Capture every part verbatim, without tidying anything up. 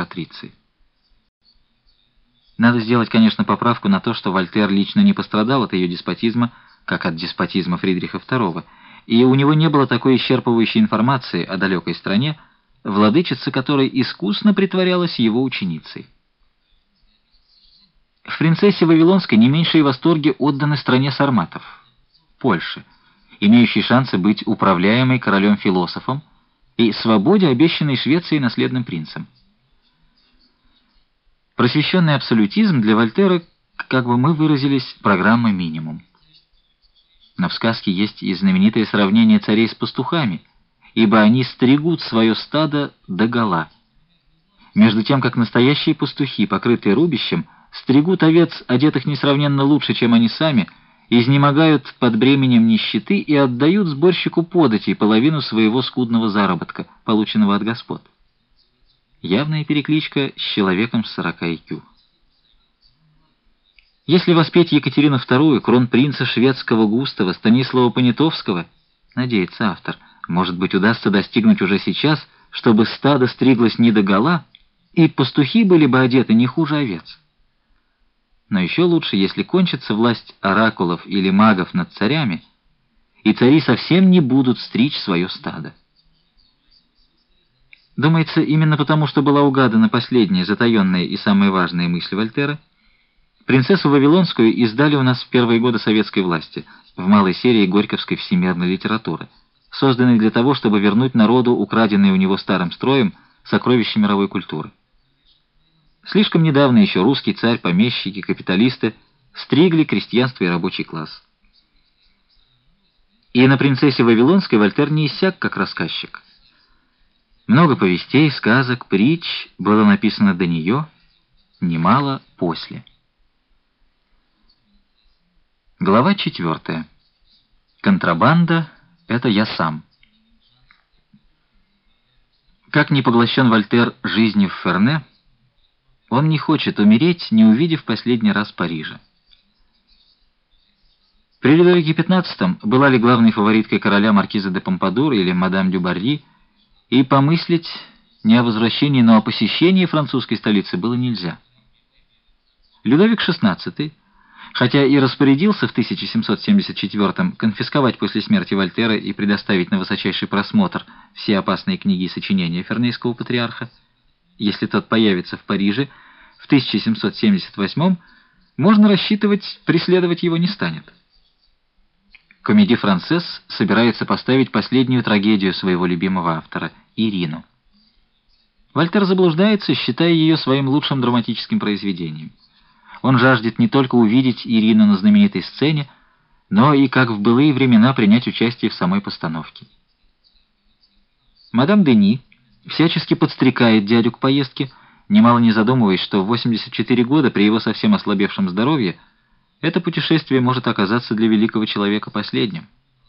императрицей. Надо сделать, конечно, поправку на то, что Вольтер лично не пострадал от ее деспотизма, как от деспотизма Фридриха второго, и у него не было такой исчерпывающей информации о далекой стране, владычица которой искусно притворялась его ученицей. В «Принцессе Вавилонской» не меньшие восторги отданы стране сарматов, Польше, имеющей шансы быть управляемой королем-философом, и свободе, обещанной Швецией наследным принцем. Просвещенный абсолютизм для Вольтера, как бы мы выразились, программа минимум. Но в сказке есть и знаменитое сравнение царей с пастухами, ибо они стригут свое стадо догола. Между тем, как настоящие пастухи, покрытые рубищем, стригут овец, одетых несравненно лучше, чем они сами, изнемогают под бременем нищеты и отдают сборщику податей половину своего скудного заработка, полученного от господ. Явная перекличка с человеком с сорока ай кью. Если воспеть Екатерину вторую, кронпринца шведского Густава Станислава Понятовского, надеется автор, может быть, удастся достигнуть уже сейчас, чтобы стадо стриглось не догола, и пастухи были бы одеты не хуже овец. Но еще лучше, если кончится власть оракулов или магов над царями, и цари совсем не будут стричь свое стадо. Думается, именно потому, что была угадана последняя, затаенная и самая важная мысль Вольтера, «Принцессу Вавилонскую» издали у нас в первые годы советской власти, в малой серии горьковской всемирной литературы, созданной для того, чтобы вернуть народу украденные у него старым строем сокровища мировой культуры. Слишком недавно еще русский царь, помещики, капиталисты стригли крестьянство и рабочий класс. И на «Принцессе Вавилонской» Вольтер не иссяк как рассказчик. Много повестей, сказок, притч было написано до нее, немало после. Глава четвертая. Контрабанда — это я сам. Как не поглощен Вольтер жизнью в Ферне, он не хочет умереть, не увидев последний раз Парижа. При Людовике пятнадцатом была ли главной фавориткой короля маркиза де Помпадур или мадам дю Барри, и помыслить не о возвращении, но о посещении французской столицы было нельзя. Людовик шестнадцатый, хотя и распорядился в тысяча семьсот семьдесят четвёртом конфисковать после смерти Вольтера и предоставить на высочайший просмотр все опасные книги и сочинения фернейского патриарха, если тот появится в Париже в тысяча семьсот семьдесят восьмом, можно рассчитывать, преследовать его не станет. Комедий Францесс собирается поставить последнюю трагедию своего любимого автора — Ирину. Вольтер заблуждается, считая ее своим лучшим драматическим произведением. Он жаждет не только увидеть Ирину на знаменитой сцене, но и, как в былые времена, принять участие в самой постановке. Мадам Дени всячески подстрекает дядю к поездке, немало не задумываясь, что в восемьдесят четыре года при его совсем ослабевшем здоровье это путешествие может оказаться для великого человека последним.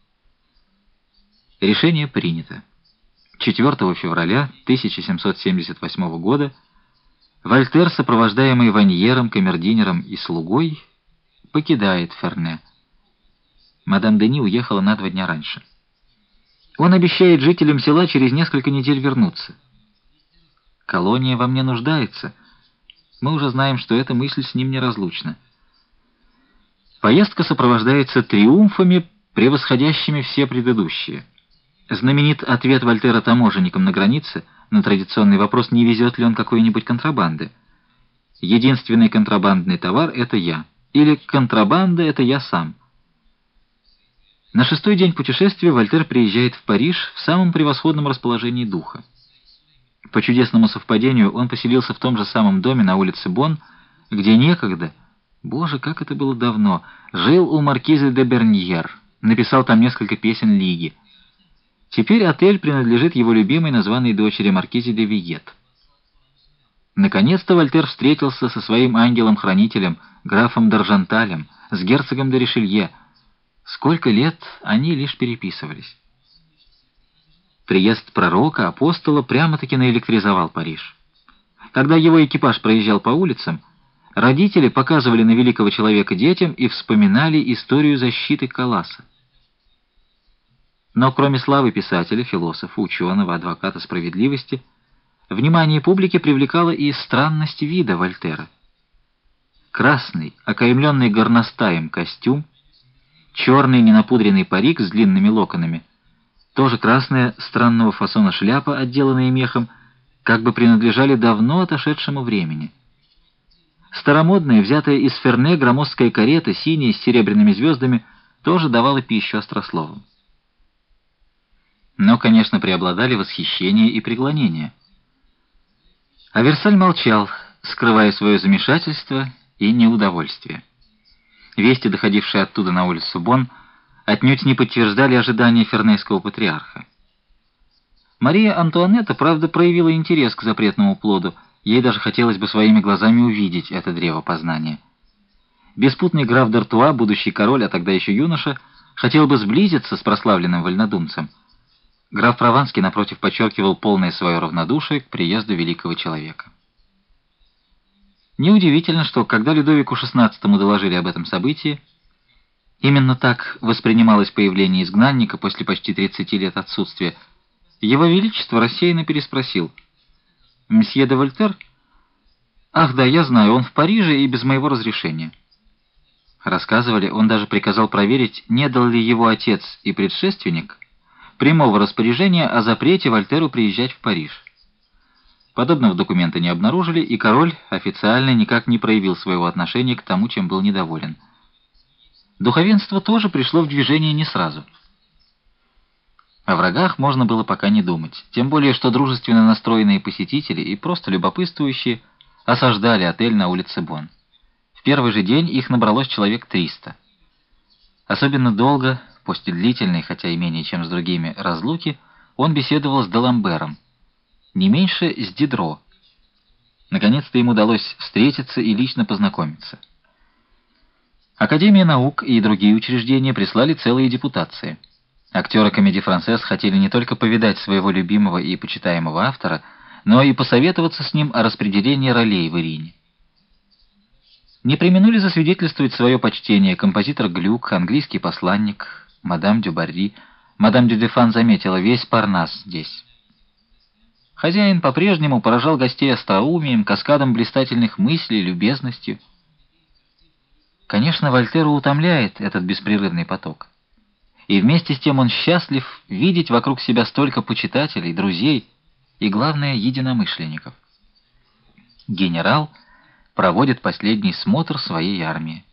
Решение принято. четвёртого февраля тысяча семьсот семьдесят восьмого года Вольтер, сопровождаемый Ваньером, камердинером и слугой, покидает Ферне. Мадам Дени уехала на два дня раньше. Он обещает жителям села через несколько недель вернуться. Колония во мне нуждается. Мы уже знаем, что эта мысль с ним неразлучна. Поездка сопровождается триумфами, превосходящими все предыдущие. Знаменит ответ Вольтера таможенникам на границе на традиционный вопрос, не везет ли он какой-нибудь контрабанды. Единственный контрабандный товар — это я. Или контрабанда — это я сам. На шестой день путешествия Вольтер приезжает в Париж в самом превосходном расположении духа. По чудесному совпадению он поселился в том же самом доме на улице Бонн, где некогда, боже, как это было давно, жил у маркиза де Берньер, написал там несколько песен Лиги. Теперь отель принадлежит его любимой названной дочери маркизе де Виет. Наконец-то Вольтер встретился со своим ангелом-хранителем, графом Даржанталем, с герцогом де Ришелье. Сколько лет они лишь переписывались. Приезд пророка, апостола, прямо-таки наэлектризовал Париж. Когда его экипаж проезжал по улицам, родители показывали на великого человека детям и вспоминали историю защиты Калласа. Но кроме славы писателя, философа, ученого, адвоката справедливости, Внимание публики привлекала и странность вида Вольтера. Красный, окаймленный горностаем костюм, черный ненапудренный парик с длинными локонами, тоже красная странного фасона шляпа, отделанная мехом, как бы принадлежали давно отошедшему времени. Старомодная, взятая из Ферне громоздкая карета, синяя, с серебряными звездами, тоже давала пищу острословам. Но, конечно, преобладали восхищение и преклонение. А Версаль молчал, скрывая свое замешательство и неудовольствие. Вести, доходившие оттуда на улицу Бонн, отнюдь не подтверждали ожидания фернейского патриарха. Мария Антуанетта, правда, проявила интерес к запретному плоду, ей даже хотелось бы своими глазами увидеть это древо познания. Беспутный граф д'Артуа, будущий король, а тогда еще юноша, хотел бы сблизиться с прославленным вольнодумцем. Граф Прованский, напротив, подчеркивал полное свое равнодушие к приезду великого человека. Неудивительно, что, когда Людовику шестнадцатому доложили об этом событии, именно так воспринималось появление изгнанника после почти тридцати лет отсутствия, Его Величество рассеянно переспросил: «Мсье де Вольтер? Ах да, я знаю, он в Париже и без моего разрешения». Рассказывали, он даже приказал проверить, не дал ли его отец и предшественник прямого распоряжения о запрете Вольтеру приезжать в Париж. Подобного документа не обнаружили, и король официально никак не проявил своего отношения к тому, чем был недоволен. Духовенство тоже пришло в движение не сразу. О врагах можно было пока не думать, тем более что дружественно настроенные посетители и просто любопытствующие осаждали отель на улице Бонн. В первый же день их набралось человек триста. Особенно долго, после длительной, хотя и менее чем с другими, разлуки, он беседовал с Даламбером, не меньше с Дидро. Наконец-то ему удалось встретиться и лично познакомиться. Академия наук и другие учреждения прислали целые депутации. Актеры комедии-францесс хотели не только повидать своего любимого и почитаемого автора, но и посоветоваться с ним о распределении ролей в Ирине. Не преминули засвидетельствовать свое почтение композитор Глюк, английский посланник, мадам Дюбарри. Мадам Дюдефан заметила: весь Парнас здесь. Хозяин по-прежнему поражал гостей остроумием, каскадом блистательных мыслей, любезностью. Конечно, Вольтеру утомляет этот беспрерывный поток. И вместе с тем он счастлив видеть вокруг себя столько почитателей, друзей и, главное, единомышленников. Генерал проводит последний смотр своей армии.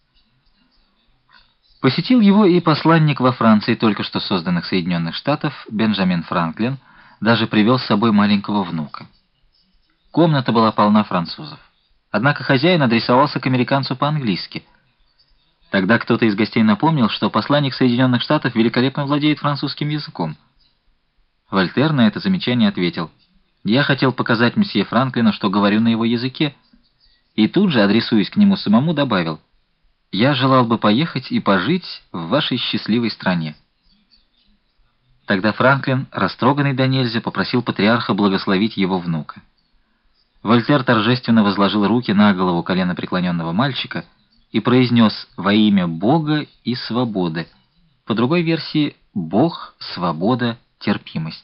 Посетил его и посланник во Франции только что созданных Соединенных Штатов Бенджамин Франклин, даже привел с собой маленького внука. Комната была полна французов. Однако хозяин адресовался к американцу по-английски. Тогда кто-то из гостей напомнил, что посланник Соединенных Штатов великолепно владеет французским языком. Вольтер на это замечание ответил: «Я хотел показать месье Франклину, что говорю на его языке», и тут же, адресуясь к нему самому, добавил: «Я желал бы поехать и пожить в вашей счастливой стране». Тогда Франклин, растроганный до нельзя, попросил патриарха благословить его внука. Вольтер торжественно возложил руки на голову коленопреклоненного мальчика и произнес: «Во имя Бога и свободы». По другой версии: «Бог, свобода, терпимость».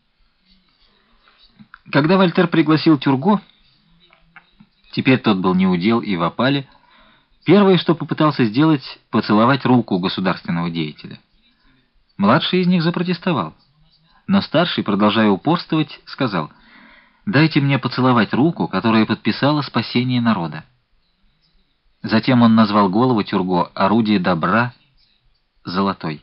Когда Вольтер пригласил Тюрго, теперь тот был неудел и в опале, первое, что попытался сделать, поцеловать руку государственного деятеля. Младший из них запротестовал, но старший, продолжая упорствовать, сказал: «Дайте мне поцеловать руку, которая подписала спасение народа». Затем он назвал голову Тюрго «орудие добра» золотой.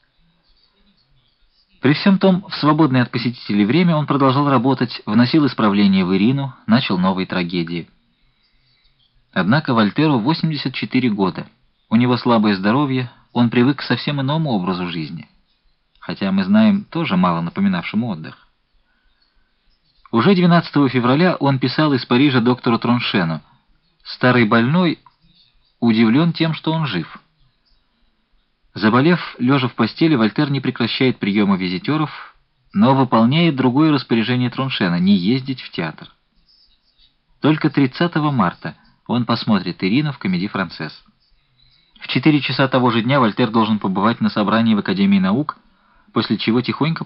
При всем том, в свободное от посетителей время он продолжал работать, вносил исправления в Ирину, начал новые трагедии. Однако Вольтеру восемьдесят четыре года, у него слабое здоровье, он привык к совсем иному образу жизни, хотя мы знаем тоже мало напоминавшему отдых. Уже двенадцатого февраля он писал из Парижа доктору Троншену: «Старый больной удивлен тем, что он жив». Заболев, лежа в постели, Вольтер не прекращает приема визитеров, но выполняет другое распоряжение Троншена — не ездить в театр. Только тридцатого марта он посмотрит Ирину в комедии-францесс. В четыре часа того же дня Вольтер должен побывать на собрании в Академии наук, после чего тихонько